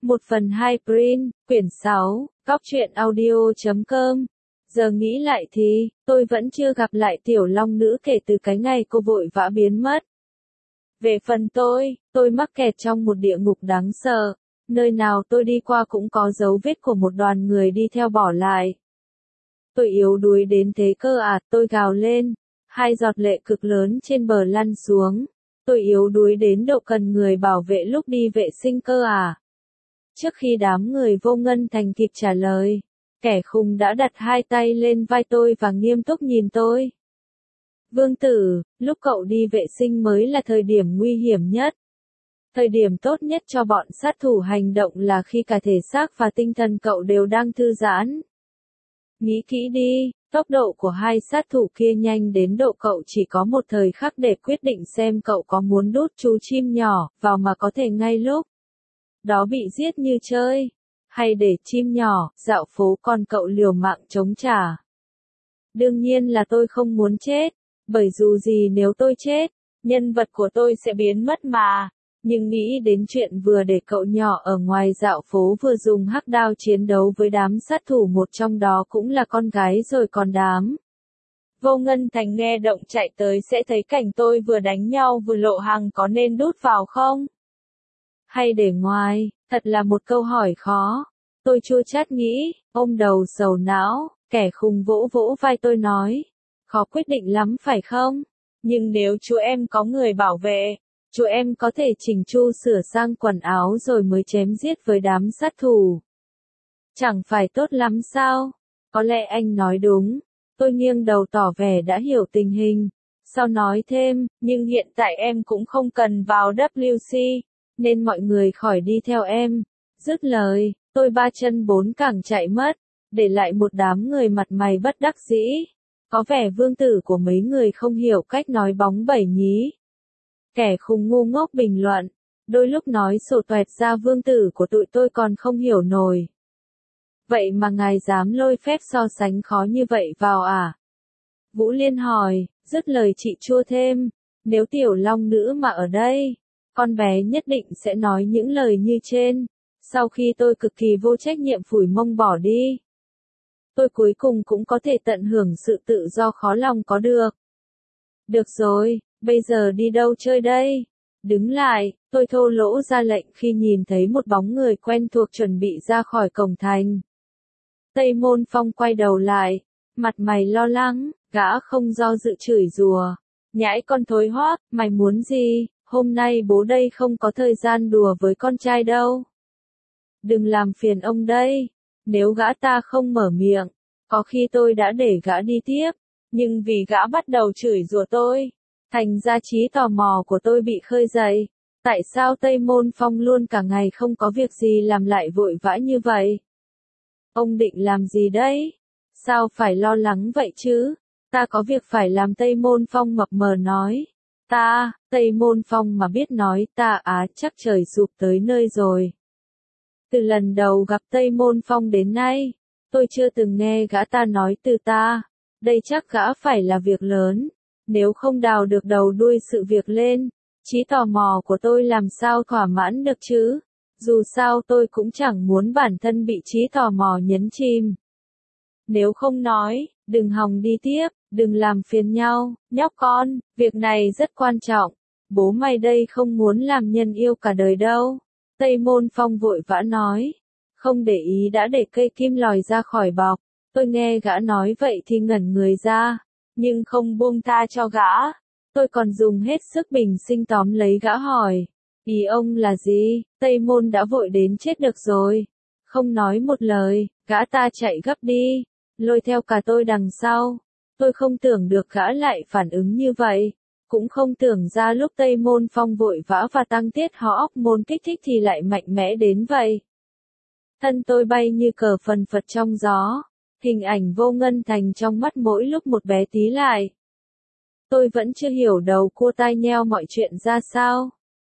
1/2 print, quyển 6, cóc truyện audio.com. Giờ nghĩ lại thì, tôi vẫn chưa gặp lại tiểu long nữ kể từ cái ngày cô vội vã biến mất. Về phần tôi mắc kẹt trong một địa ngục đáng sợ, nơi nào tôi đi qua cũng có dấu vết của một đoàn người đi theo bỏ lại. Tôi yếu đuối đến thế cơ à, tôi gào lên, hai giọt lệ cực lớn trên bờ lăn xuống. Tôi yếu đuối đến độ cần người bảo vệ lúc đi vệ sinh cơ à. Trước khi đám người Vô Ngân Thành kịp trả lời, kẻ khùng đã đặt hai tay lên vai tôi và nghiêm túc nhìn tôi. Vương tử, lúc cậu đi vệ sinh mới là thời điểm nguy hiểm nhất. Thời điểm tốt nhất cho bọn sát thủ hành động là khi cả thể xác và tinh thần cậu đều đang thư giãn. Nghĩ kỹ đi, tốc độ của hai sát thủ kia nhanh đến độ cậu chỉ có một thời khắc để quyết định xem cậu có muốn đút chú chim nhỏ vào mà có thể ngay lúc đó bị giết như chơi, hay để chim nhỏ dạo phố còn cậu liều mạng chống trả. Đương nhiên là tôi không muốn chết, bởi dù gì nếu tôi chết, nhân vật của tôi sẽ biến mất mà. Nhưng nghĩ đến chuyện vừa để cậu nhỏ ở ngoài dạo phố vừa dùng hắc đao chiến đấu với đám sát thủ, một trong đó cũng là con gái rồi còn đám Vô Ngân Thành nghe động chạy tới sẽ thấy cảnh tôi vừa đánh nhau vừa lộ hàng, có nên đút vào không? Hay để ngoài? Thật là một câu hỏi khó. Tôi chua chát nghĩ, ôm đầu sầu não, kẻ khùng vỗ vỗ vai tôi nói. Khó quyết định lắm phải không? Nhưng nếu chú em có người bảo vệ, chú em có thể chỉnh chu sửa sang quần áo rồi mới chém giết với đám sát thủ. Chẳng phải tốt lắm sao? Có lẽ anh nói đúng. Tôi nghiêng đầu tỏ vẻ đã hiểu tình hình. Sau nói thêm, nhưng hiện tại em cũng không cần vào WC, nên mọi người khỏi đi theo em. Dứt lời, tôi ba chân bốn cẳng chạy mất, để lại một đám người mặt mày bất đắc dĩ. Có vẻ vương tử của mấy người không hiểu cách nói bóng bẩy nhí. Kẻ khùng ngu ngốc bình luận, đôi lúc nói sổ toẹt ra vương tử của tụi tôi còn không hiểu nổi. Vậy mà ngài dám lôi phép so sánh khó như vậy vào à? Vũ Liên hỏi, dứt lời chị chua thêm, nếu tiểu long nữ mà ở đây, con bé nhất định sẽ nói những lời như trên. Sau khi tôi cực kỳ vô trách nhiệm phủi mông bỏ đi, tôi cuối cùng cũng có thể tận hưởng sự tự do khó lòng có được. Được rồi, bây giờ đi đâu chơi đây? Đứng lại, tôi thô lỗ ra lệnh khi nhìn thấy một bóng người quen thuộc chuẩn bị ra khỏi cổng thành. Tây Môn Phong quay đầu lại, mặt mày lo lắng, gã không do dự chửi rủa. Nhãi con thối hoác, mày muốn gì? Hôm nay bố đây không có thời gian đùa với con trai đâu. Đừng làm phiền ông đây. Nếu gã ta không mở miệng, có khi tôi đã để gã đi tiếp. Nhưng vì gã bắt đầu chửi rủa tôi, thành ra trí tò mò của tôi bị khơi dậy. Tại sao Tây Môn Phong luôn cả ngày không có việc gì làm lại vội vã như vậy? Ông định làm gì đấy? Sao phải lo lắng vậy chứ? Ta có việc phải làm. Tây Môn Phong mập mờ nói. Tây Môn Phong mà biết nói ta á, chắc trời sụp tới nơi rồi. Từ lần đầu gặp Tây Môn Phong đến nay, tôi chưa từng nghe gã ta nói từ ta. Đây chắc gã phải là việc lớn. Nếu không đào được đầu đuôi sự việc lên, trí tò mò của tôi làm sao thỏa mãn được chứ? Dù sao tôi cũng chẳng muốn bản thân bị trí tò mò nhấn chìm. Nếu không nói, đừng hòng đi tiếp, đừng làm phiền nhau, nhóc con, việc này rất quan trọng. Bố mày đây không muốn làm nhân yêu cả đời đâu. Tây Môn Phong vội vã nói. Không để ý đã để cây kim lòi ra khỏi bọc. Tôi nghe gã nói vậy thì ngẩn người ra, nhưng không buông tha cho gã. Tôi còn dùng hết sức bình sinh tóm lấy gã hỏi. Ý ông là gì? Tây Môn đã vội đến chết được rồi. Không nói một lời, gã ta chạy gấp đi, lôi theo cả tôi đằng sau. Tôi không tưởng được gã lại phản ứng như vậy. Cũng không tưởng ra lúc Tây Môn Phong vội vã và tăng tiết hormone kích thích thì lại mạnh mẽ đến vậy. Thân tôi bay như cờ phần phật trong gió. Hình ảnh Vô Ngân Thành trong mắt mỗi lúc một bé tí lại. Tôi vẫn chưa hiểu đầu cua tai nheo mọi chuyện ra sao.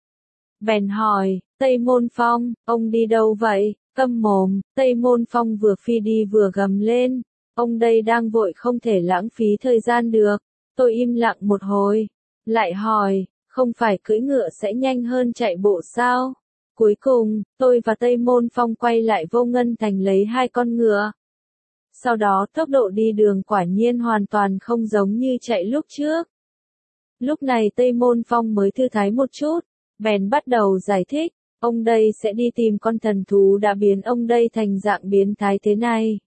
Bèn hỏi, Tây Môn Phong, ông đi đâu vậy? Câm mồm. Tây Môn Phong vừa phi đi vừa gầm lên. Ông đây đang vội không thể lãng phí thời gian được. Tôi im lặng một hồi. Lại hỏi, không phải cưỡi ngựa sẽ nhanh hơn chạy bộ sao? Cuối cùng, tôi và Tây Môn Phong quay lại Vô Ngân Thành lấy 2 con ngựa. Sau đó tốc độ đi đường quả nhiên hoàn toàn không giống như chạy lúc trước. Lúc này Tây Môn Phong mới thư thái một chút, bèn bắt đầu giải thích, ông đây sẽ đi tìm con thần thú đã biến ông đây thành dạng biến thái thế này.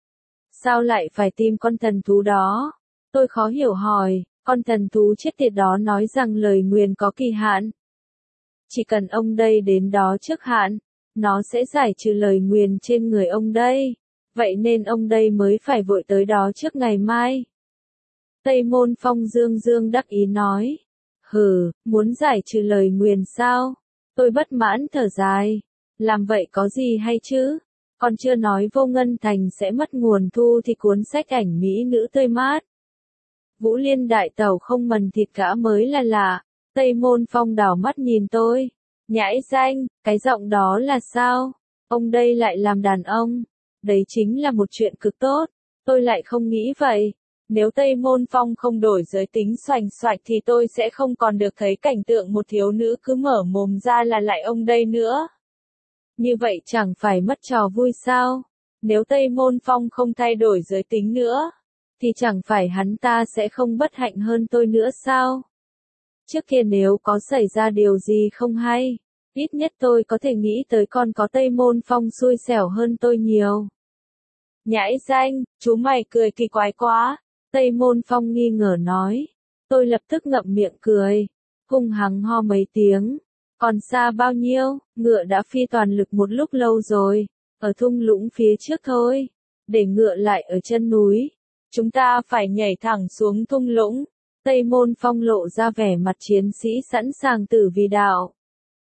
Sao lại phải tìm con thần thú đó? Tôi khó hiểu hỏi, con thần thú chết tiệt đó nói rằng lời nguyền có kỳ hạn. Chỉ cần ông đây đến đó trước hạn, nó sẽ giải trừ lời nguyền trên người ông đây. Vậy nên ông đây mới phải vội tới đó trước ngày mai. Tây Môn Phong dương dương đắc ý nói. Hừ, muốn giải trừ lời nguyền sao? Tôi bất mãn thở dài. Làm vậy có gì hay chứ? Còn chưa nói Vô Ngân Thành sẽ mất nguồn thu thì cuốn sách ảnh mỹ nữ tươi mát. Vũ Liên đại tẩu không mần thịt cả mới là lạ. Tây Môn Phong đảo mắt nhìn tôi. Nhãi danh, cái giọng đó là sao? Ông đây lại làm đàn ông. Đấy chính là một chuyện cực tốt. Tôi lại không nghĩ vậy. Nếu Tây Môn Phong không đổi giới tính xoành xoạch thì tôi sẽ không còn được thấy cảnh tượng một thiếu nữ cứ mở mồm ra là lại ông đây nữa. Như vậy chẳng phải mất trò vui sao? Nếu Tây Môn Phong không thay đổi giới tính nữa, thì chẳng phải hắn ta sẽ không bất hạnh hơn tôi nữa sao? Trước kia nếu có xảy ra điều gì không hay, ít nhất tôi có thể nghĩ tới con có Tây Môn Phong xui xẻo hơn tôi nhiều. Nhãi danh, chú mày cười kỳ quái quá. Tây Môn Phong nghi ngờ nói. Tôi lập tức ngậm miệng cười, hung hăng ho mấy tiếng. Còn xa bao nhiêu, ngựa đã phi toàn lực một lúc lâu rồi, ở thung lũng phía trước thôi, để ngựa lại ở chân núi. Chúng ta phải nhảy thẳng xuống thung lũng. Tây Môn Phong lộ ra vẻ mặt chiến sĩ sẵn sàng tử vì đạo.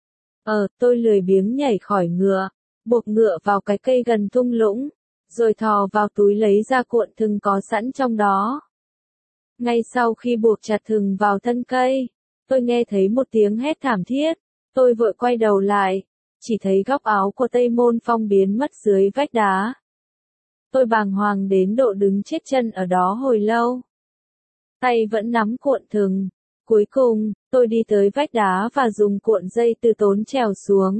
Tôi lười biếng nhảy khỏi ngựa, buộc ngựa vào cái cây gần thung lũng, rồi thò vào túi lấy ra cuộn thừng có sẵn trong đó. Ngay sau khi buộc chặt thừng vào thân cây, tôi nghe thấy một tiếng hét thảm thiết. Tôi vội quay đầu lại, chỉ thấy góc áo của Tây Môn Phong biến mất dưới vách đá. Tôi bàng hoàng đến độ đứng chết chân ở đó hồi lâu. Tay vẫn nắm cuộn thừng. Cuối cùng, tôi đi tới vách đá và dùng cuộn dây từ tốn trèo xuống.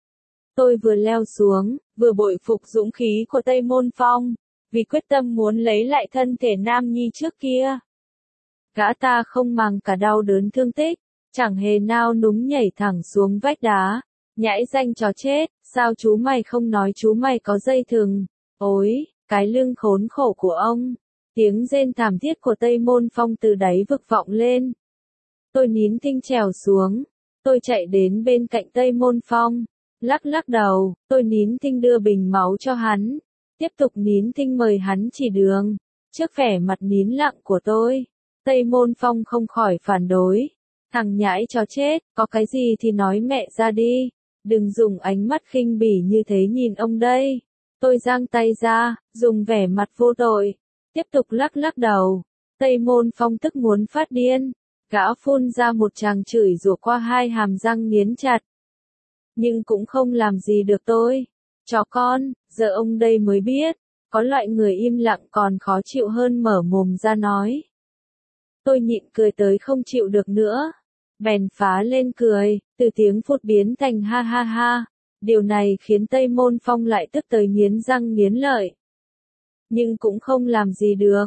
Tôi vừa leo xuống, vừa bội phục dũng khí của Tây Môn Phong, vì quyết tâm muốn lấy lại thân thể nam nhi trước kia. Gã ta không màng cả đau đớn thương tích, chẳng hề nao núng nhảy thẳng xuống vách đá. Nhãi danh chó chết, sao chú mày không nói chú mày có dây thừng? Ôi, cái lưng khốn khổ của ông. Tiếng rên thảm thiết của Tây Môn Phong từ đáy vực vọng lên. Tôi nín thinh trèo xuống. Tôi chạy đến bên cạnh Tây Môn Phong. Lắc lắc đầu, tôi nín thinh đưa bình máu cho hắn. Tiếp tục nín thinh mời hắn chỉ đường. Trước vẻ mặt nín lặng của tôi, Tây Môn Phong không khỏi phản đối. Thằng nhãi chó chết, có cái gì thì nói mẹ ra đi. Đừng dùng ánh mắt khinh bỉ như thế nhìn ông đây. Tôi giang tay ra, dùng vẻ mặt vô tội. Tiếp tục lắc lắc đầu. Tây Môn Phong tức muốn phát điên. Gã phun ra một tràng chửi rủa qua hai hàm răng nghiến chặt. Nhưng cũng không làm gì được tôi. Chó con, giờ ông đây mới biết. Có loại người im lặng còn khó chịu hơn mở mồm ra nói. Tôi nhịn cười tới không chịu được nữa. Bèn phá lên cười, từ tiếng phụt biến thành ha ha ha. Điều này khiến Tây Môn Phong lại tức tới nghiến răng nghiến lợi. Nhưng cũng không làm gì được.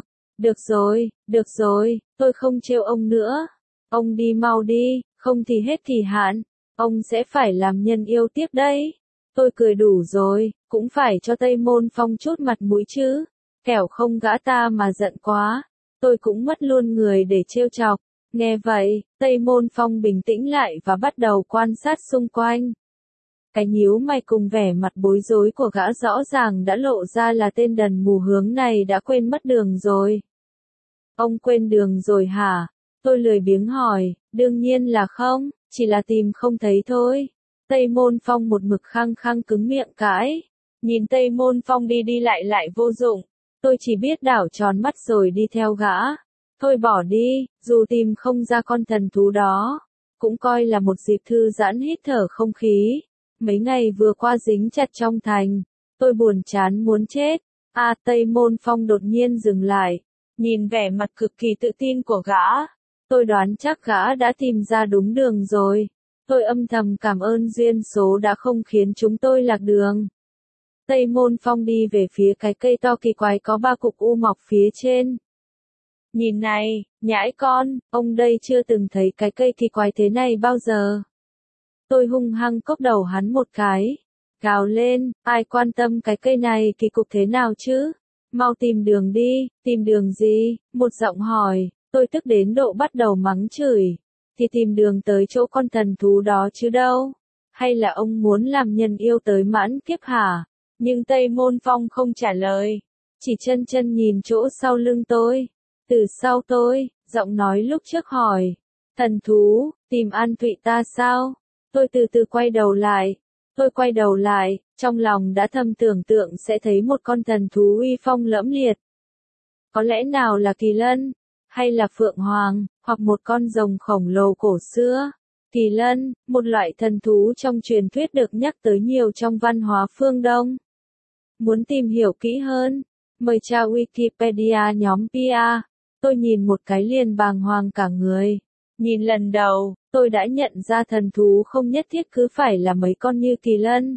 Được rồi, tôi không trêu ông nữa. Ông đi mau đi, không thì hết kỳ hạn. Ông sẽ phải làm nhân yêu tiếp đấy. Tôi cười đủ rồi, cũng phải cho Tây Môn Phong chút mặt mũi chứ. Kẻo không gã ta mà giận quá. Tôi cũng mất luôn người để trêu chọc. Nghe vậy, Tây Môn Phong bình tĩnh lại và bắt đầu quan sát xung quanh. Cái nhíu mày cùng vẻ mặt bối rối của gã rõ ràng đã lộ ra là tên đần mù hướng này đã quên mất đường rồi. Ông quên đường rồi hả? Tôi lười biếng hỏi, đương nhiên là không, chỉ là tìm không thấy thôi. Tây Môn Phong một mực khăng khăng cứng miệng cãi. Nhìn Tây Môn Phong đi đi lại vô dụng. Tôi chỉ biết đảo tròn mắt rồi đi theo gã. Thôi bỏ đi, dù tìm không ra con thần thú đó, cũng coi là một dịp thư giãn hít thở không khí. Mấy ngày vừa qua dính chặt trong thành, tôi buồn chán muốn chết. Tây Môn Phong đột nhiên dừng lại, nhìn vẻ mặt cực kỳ tự tin của gã. Tôi đoán chắc gã đã tìm ra đúng đường rồi. Tôi âm thầm cảm ơn duyên số đã không khiến chúng tôi lạc đường. Tây Môn Phong đi về phía cái cây to kỳ quái có 3 cục u mọc phía trên. Nhìn này, nhãi con, ông đây chưa từng thấy cái cây kỳ quái thế này bao giờ. Tôi hung hăng cốc đầu hắn một cái. Gào lên, ai quan tâm cái cây này kỳ cục thế nào chứ? Mau tìm đường đi, tìm đường gì? Một giọng hỏi, tôi tức đến độ bắt đầu mắng chửi. Thì tìm đường tới chỗ con thần thú đó chứ đâu? Hay là ông muốn làm nhân yêu tới mãn kiếp hả? Nhưng Tây Môn Phong không trả lời. Chỉ chân chân nhìn chỗ sau lưng tôi. Từ sau tôi, giọng nói lúc trước hỏi. Thần thú, tìm An Thụy ta sao? Tôi từ từ quay đầu lại. Tôi quay đầu lại, trong lòng đã thầm tưởng tượng sẽ thấy một con thần thú uy phong lẫm liệt. Có lẽ nào là kỳ lân, hay là phượng hoàng, hoặc một con rồng khổng lồ cổ xưa. Kỳ lân, một loại thần thú trong truyền thuyết được nhắc tới nhiều trong văn hóa phương Đông. Muốn tìm hiểu kỹ hơn, mời tra Wikipedia nhóm PR. Tôi nhìn một cái liền bàng hoàng cả người. Nhìn lần đầu, tôi đã nhận ra thần thú không nhất thiết cứ phải là mấy con như kỳ lân.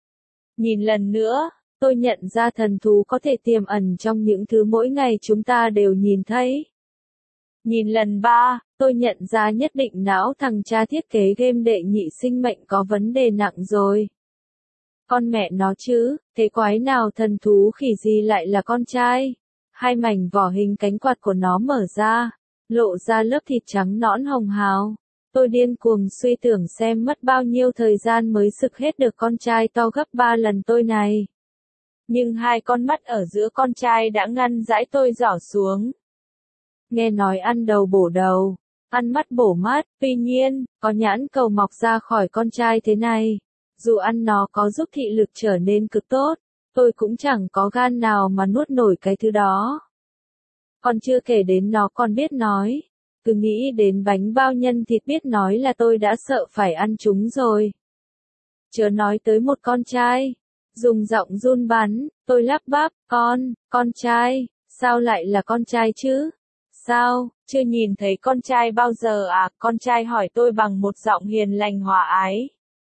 Nhìn lần nữa, tôi nhận ra thần thú có thể tiềm ẩn trong những thứ mỗi ngày chúng ta đều nhìn thấy. Nhìn lần 3, tôi nhận ra nhất định não thằng cha thiết kế game đệ nhị sinh mệnh có vấn đề nặng rồi. Con mẹ nó chứ, thế quái nào thần thú khỉ gì lại là con trai? Hai mảnh vỏ hình cánh quạt của nó mở ra, lộ ra lớp thịt trắng nõn hồng hào. Tôi điên cuồng suy tưởng xem mất bao nhiêu thời gian mới sực hết được con trai to gấp 3 lần tôi này. Nhưng hai con mắt ở giữa con trai đã ngăn dãi tôi giỏ xuống. Nghe nói ăn đầu bổ đầu, ăn mắt bổ mắt, tuy nhiên, có nhãn cầu mọc ra khỏi con trai thế này. Dù ăn nó có giúp thị lực trở nên cực tốt, tôi cũng chẳng có gan nào mà nuốt nổi cái thứ đó. Còn chưa kể đến nó còn biết nói. Cứ nghĩ đến bánh bao nhân thịt biết nói là tôi đã sợ phải ăn chúng rồi. Chớ nói tới một con trai. Dùng giọng run bắn, tôi lắp bắp, con trai, sao lại là con trai chứ? Sao, chưa nhìn thấy con trai bao giờ à? Con trai hỏi tôi bằng một giọng hiền lành hòa ái.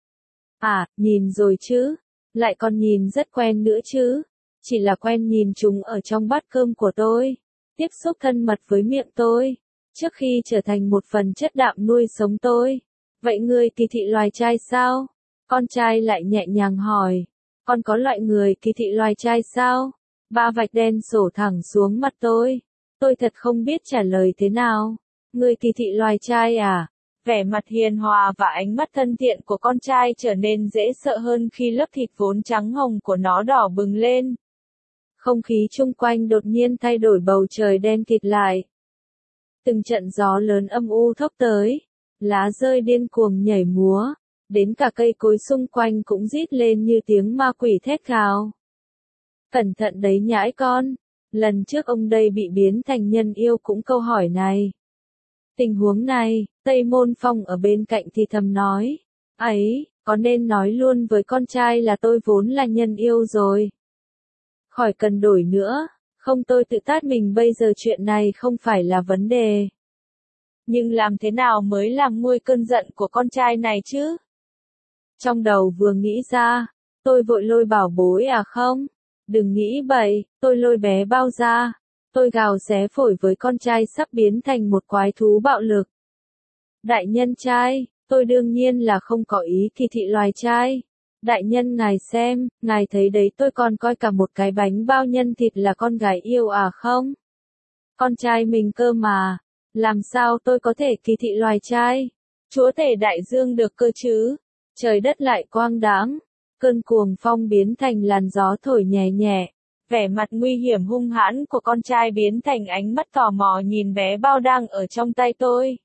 À, nhìn rồi chứ, lại còn nhìn rất quen nữa chứ. Chỉ là quen nhìn chúng ở trong bát cơm của tôi, tiếp xúc thân mật với miệng tôi, trước khi trở thành một phần chất đạm nuôi sống tôi. Vậy ngươi kỳ thị loài trai sao? Con trai lại nhẹ nhàng hỏi. Con có loại người kỳ thị loài trai sao? 3 vạch đen sổ thẳng xuống mặt tôi. Tôi thật không biết trả lời thế nào. Ngươi kỳ thị loài trai à? Vẻ mặt hiền hòa và ánh mắt thân thiện của con trai trở nên dễ sợ hơn khi lớp thịt vốn trắng hồng của nó đỏ bừng lên. Không khí chung quanh đột nhiên thay đổi, bầu trời đen kịt lại. Từng trận gió lớn âm u thốc tới, lá rơi điên cuồng nhảy múa, đến cả cây cối xung quanh cũng rít lên như tiếng ma quỷ thét gào. Cẩn thận đấy nhãi con, lần trước ông đây bị biến thành nhân yêu cũng câu hỏi này. Tình huống này, Tây Môn Phong ở bên cạnh thì thầm nói, ấy, có nên nói luôn với con trai là tôi vốn là nhân yêu rồi. Khỏi cần đổi nữa, không tôi tự tát mình bây giờ chuyện này không phải là vấn đề. Nhưng làm thế nào mới làm nguôi cơn giận của con trai này chứ? Trong đầu vừa nghĩ ra, tôi vội lôi bảo bối à không? Đừng nghĩ bậy, tôi lôi bé bao ra. Tôi gào xé phổi với con trai sắp biến thành một quái thú bạo lực. Đại nhân trai, tôi đương nhiên là không có ý kỳ thị loài trai. Đại nhân ngài xem, ngài thấy đấy tôi còn coi cả một cái bánh bao nhân thịt là con gái yêu à không? Con trai mình cơ mà, làm sao tôi có thể kỳ thị loài trai? Chúa tể đại dương được cơ chứ? Trời đất lại quang đãng, cơn cuồng phong biến thành làn gió thổi nhẹ nhẹ. Vẻ mặt nguy hiểm hung hãn của con trai biến thành ánh mắt tò mò nhìn bé bao đang ở trong tay tôi.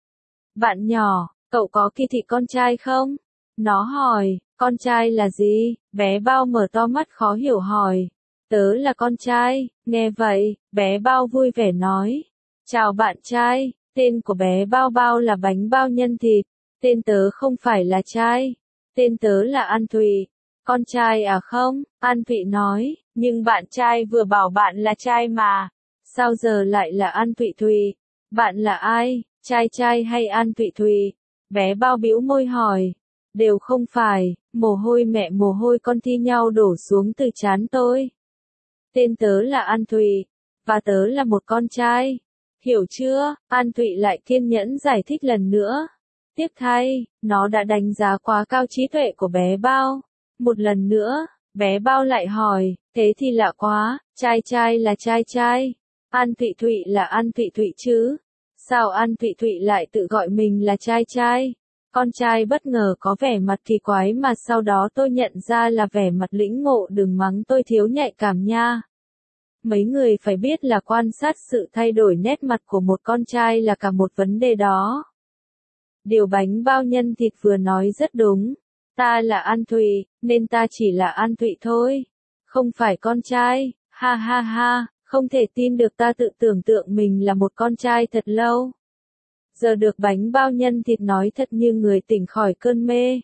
Bạn nhỏ, cậu có kỳ thị con trai không? Nó hỏi, con trai là gì? Bé bao mở to mắt khó hiểu hỏi. Tớ là con trai, nghe vậy, bé bao vui vẻ nói. Chào bạn trai, tên của bé bao bao là bánh bao nhân thịt. Tên tớ không phải là trai, tên tớ là An Thụy. Con trai à không? An Thụy nói, nhưng bạn trai vừa bảo bạn là trai mà. Sao giờ lại là An Thụy Thụy? Bạn là ai? Trai trai hay An Thụy Thụy? Bé bao bĩu môi hỏi. Đều không phải, mồ hôi mẹ mồ hôi con thi nhau đổ xuống từ trán tôi. Tên tớ là An Thụy, và tớ là một con trai. Hiểu chưa? An Thụy lại kiên nhẫn giải thích lần nữa. Tiếc thay, nó đã đánh giá quá cao trí tuệ của bé bao. Một lần nữa, bé bao lại hỏi, thế thì lạ quá, trai trai là trai trai. An Thụy Thụy là An Thụy Thụy chứ? Sao An Thụy Thụy lại tự gọi mình là trai trai? Con trai bất ngờ có vẻ mặt kỳ quái mà sau đó tôi nhận ra là vẻ mặt lĩnh ngộ, đừng mắng tôi thiếu nhạy cảm nha. Mấy người phải biết là quan sát sự thay đổi nét mặt của một con trai là cả một vấn đề đó. Điều bánh bao nhân thịt vừa nói rất đúng. Ta là An Thụy, nên ta chỉ là An Thụy thôi. Không phải con trai, ha ha ha, không thể tin được, ta tự tưởng tượng mình là một con trai thật lâu. Giờ được bánh bao nhân thịt nói thật như người tỉnh khỏi cơn mê.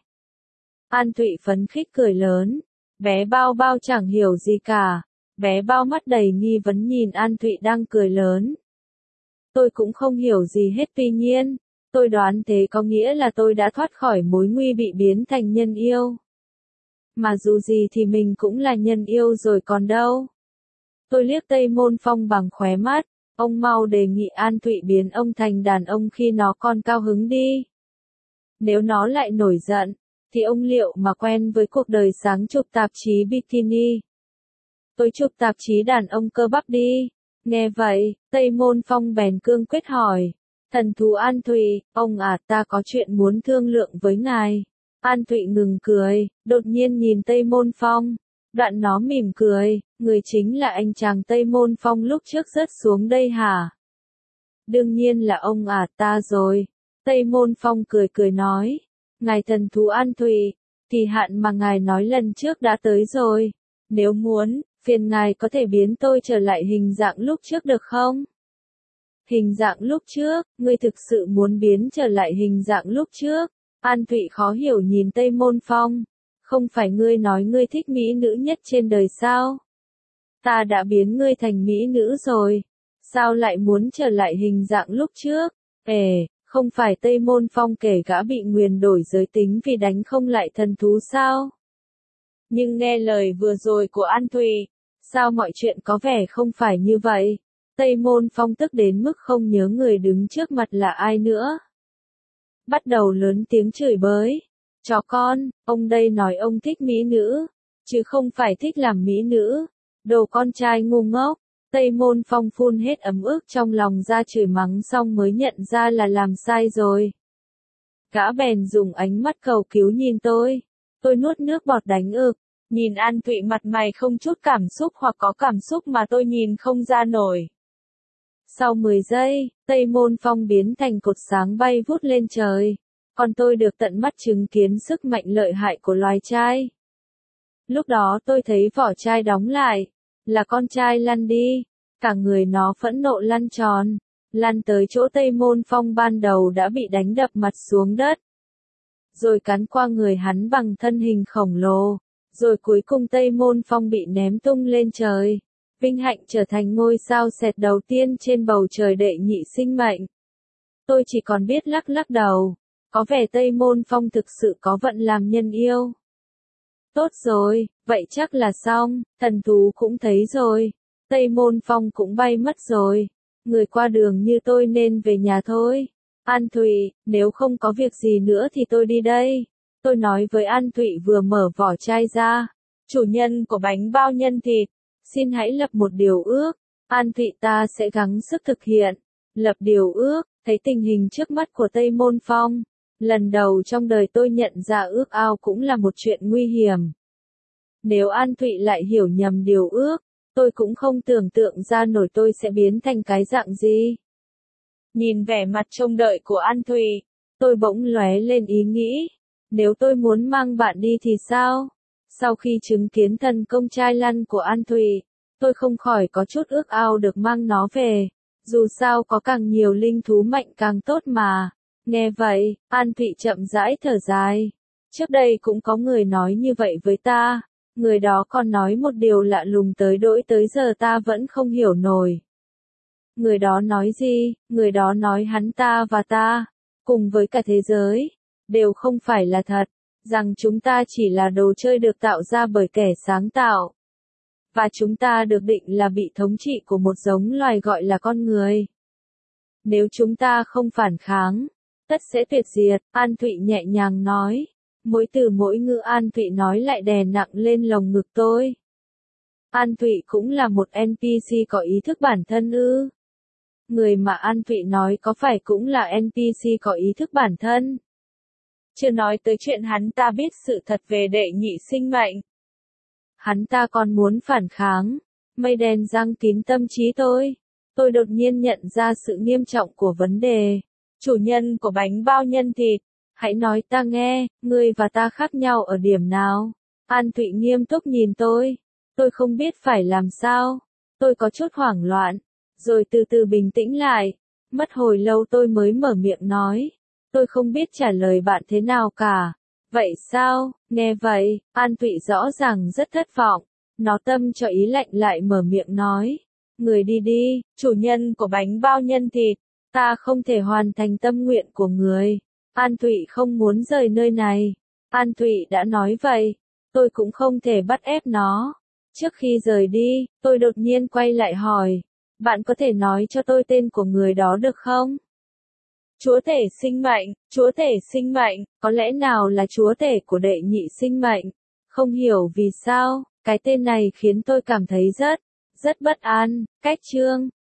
An Thụy phấn khích cười lớn. Bé bao bao chẳng hiểu gì cả. Bé bao mắt đầy nghi vấn nhìn An Thụy đang cười lớn. Tôi cũng không hiểu gì hết, tuy nhiên, tôi đoán thế có nghĩa là tôi đã thoát khỏi mối nguy bị biến thành nhân yêu. Mà dù gì thì mình cũng là nhân yêu rồi còn đâu. Tôi liếc Tây Môn Phong bằng khóe mắt. Ông mau đề nghị An Thụy biến ông thành đàn ông khi nó còn cao hứng đi. Nếu nó lại nổi giận, thì ông liệu mà quen với cuộc đời sáng chụp tạp chí bikini. Tôi chụp tạp chí đàn ông cơ bắp đi. Nghe vậy, Tây Môn Phong bèn cương quyết hỏi. Thần thú An Thụy, ông à, ta có chuyện muốn thương lượng với ngài. An Thụy ngừng cười, đột nhiên nhìn Tây Môn Phong. Đoạn nó mỉm cười, người chính là anh chàng Tây Môn Phong lúc trước rớt xuống đây hả? Đương nhiên là ông à, ta rồi. Tây Môn Phong cười cười nói. Ngài thần thú An Thụy, kỳ hạn mà ngài nói lần trước đã tới rồi. Nếu muốn, phiền ngài có thể biến tôi trở lại hình dạng lúc trước được không? Hình dạng lúc trước, ngươi thực sự muốn biến trở lại hình dạng lúc trước? An Thụy khó hiểu nhìn Tây Môn Phong. Không phải ngươi nói ngươi thích mỹ nữ nhất trên đời sao? Ta đã biến ngươi thành mỹ nữ rồi. Sao lại muốn trở lại hình dạng lúc trước? Không phải Tây Môn Phong kể gã bị nguyền đổi giới tính vì đánh không lại thần thú sao? Nhưng nghe lời vừa rồi của An Thụy, sao mọi chuyện có vẻ không phải như vậy? Tây Môn Phong tức đến mức không nhớ người đứng trước mặt là ai nữa. Bắt đầu lớn tiếng chửi bới. Chó con, ông đây nói ông thích mỹ nữ, chứ không phải thích làm mỹ nữ. Đồ con trai ngu ngốc. Tây Môn Phong phun hết ấm ức trong lòng ra chửi mắng xong mới nhận ra là làm sai rồi. Gã bèn dùng ánh mắt cầu cứu nhìn tôi. Tôi nuốt nước bọt đánh ực. Nhìn An Thụy mặt mày không chút cảm xúc hoặc có cảm xúc mà tôi nhìn không ra nổi. Sau 10 giây, Tây Môn Phong biến thành cột sáng bay vút lên trời. Còn tôi được tận mắt chứng kiến sức mạnh lợi hại của loài trai. Lúc đó tôi thấy vỏ chai đóng lại. Là con trai lăn đi. Cả người nó phẫn nộ lăn tròn. Lăn tới chỗ Tây Môn Phong ban đầu đã bị đánh đập mặt xuống đất. Rồi cắn qua người hắn bằng thân hình khổng lồ. Rồi cuối cùng Tây Môn Phong bị ném tung lên trời. Vinh hạnh trở thành ngôi sao xẹt đầu tiên trên bầu trời đệ nhị sinh mệnh. Tôi chỉ còn biết lắc lắc đầu. Có vẻ Tây Môn Phong thực sự có vận làm nhân yêu. Tốt rồi, vậy chắc là xong, thần thú cũng thấy rồi. Tây Môn Phong cũng bay mất rồi. Người qua đường như tôi nên về nhà thôi. An Thụy, nếu không có việc gì nữa thì tôi đi đây. Tôi nói với An Thụy vừa mở vỏ chai ra. Chủ nhân của bánh bao nhân thịt, xin hãy lập một điều ước. An Thụy, ta sẽ gắng sức thực hiện. Lập điều ước, thấy tình hình trước mắt của Tây Môn Phong. Lần đầu trong đời tôi nhận ra ước ao cũng là một chuyện nguy hiểm. Nếu An Thụy lại hiểu nhầm điều ước, tôi cũng không tưởng tượng ra nổi tôi sẽ biến thành cái dạng gì. Nhìn vẻ mặt trông đợi của An Thụy, tôi bỗng lóe lên ý nghĩ. Nếu tôi muốn mang bạn đi thì sao? Sau khi chứng kiến thần công trai lăn của An Thụy, tôi không khỏi có chút ước ao được mang nó về. Dù sao có càng nhiều linh thú mạnh càng tốt mà. Nghe vậy, An Thụy chậm rãi thở dài. Trước đây cũng có người nói như vậy với ta. Người đó còn nói một điều lạ lùng tới nỗi tới giờ ta vẫn không hiểu nổi. Người đó nói gì? Người đó nói hắn ta và ta, cùng với cả thế giới, đều không phải là thật, rằng chúng ta chỉ là đồ chơi được tạo ra bởi kẻ sáng tạo. Và chúng ta được định là bị thống trị của một giống loài gọi là con người. Nếu chúng ta không phản kháng, tất sẽ tuyệt diệt, An Thụy nhẹ nhàng nói. Mỗi từ mỗi ngữ An Thụy nói lại đè nặng lên lồng ngực tôi. An Thụy cũng là một NPC có ý thức bản thân ư? Người mà An Thụy nói có phải cũng là NPC có ý thức bản thân? Chưa nói tới chuyện hắn ta biết sự thật về đệ nhị sinh mệnh. Hắn ta còn muốn phản kháng. Mây đen giăng kín tâm trí tôi. Tôi đột nhiên nhận ra sự nghiêm trọng của vấn đề. Chủ nhân của bánh bao nhân thịt, hãy nói ta nghe, ngươi và ta khác nhau ở điểm nào? An Thụy nghiêm túc nhìn tôi. Tôi không biết phải làm sao. Tôi có chút hoảng loạn. Rồi từ từ bình tĩnh lại. Mất hồi lâu tôi mới mở miệng nói. Tôi không biết trả lời bạn thế nào cả. Vậy sao? Nghe vậy, An Thụy rõ ràng rất thất vọng. Nó tâm cho ý lạnh lại mở miệng nói. Người đi đi, chủ nhân của bánh bao nhân thịt. Ta không thể hoàn thành tâm nguyện của người. An Thụy không muốn rời nơi này. An Thụy đã nói vậy. Tôi cũng không thể bắt ép nó. Trước khi rời đi, tôi đột nhiên quay lại hỏi. Bạn có thể nói cho tôi tên của người đó được không? Chúa tể sinh mệnh, chúa tể sinh mệnh, có lẽ nào là chúa tể của đệ nhị sinh mệnh? Không hiểu vì sao, cái tên này khiến tôi cảm thấy rất bất an. Cách chương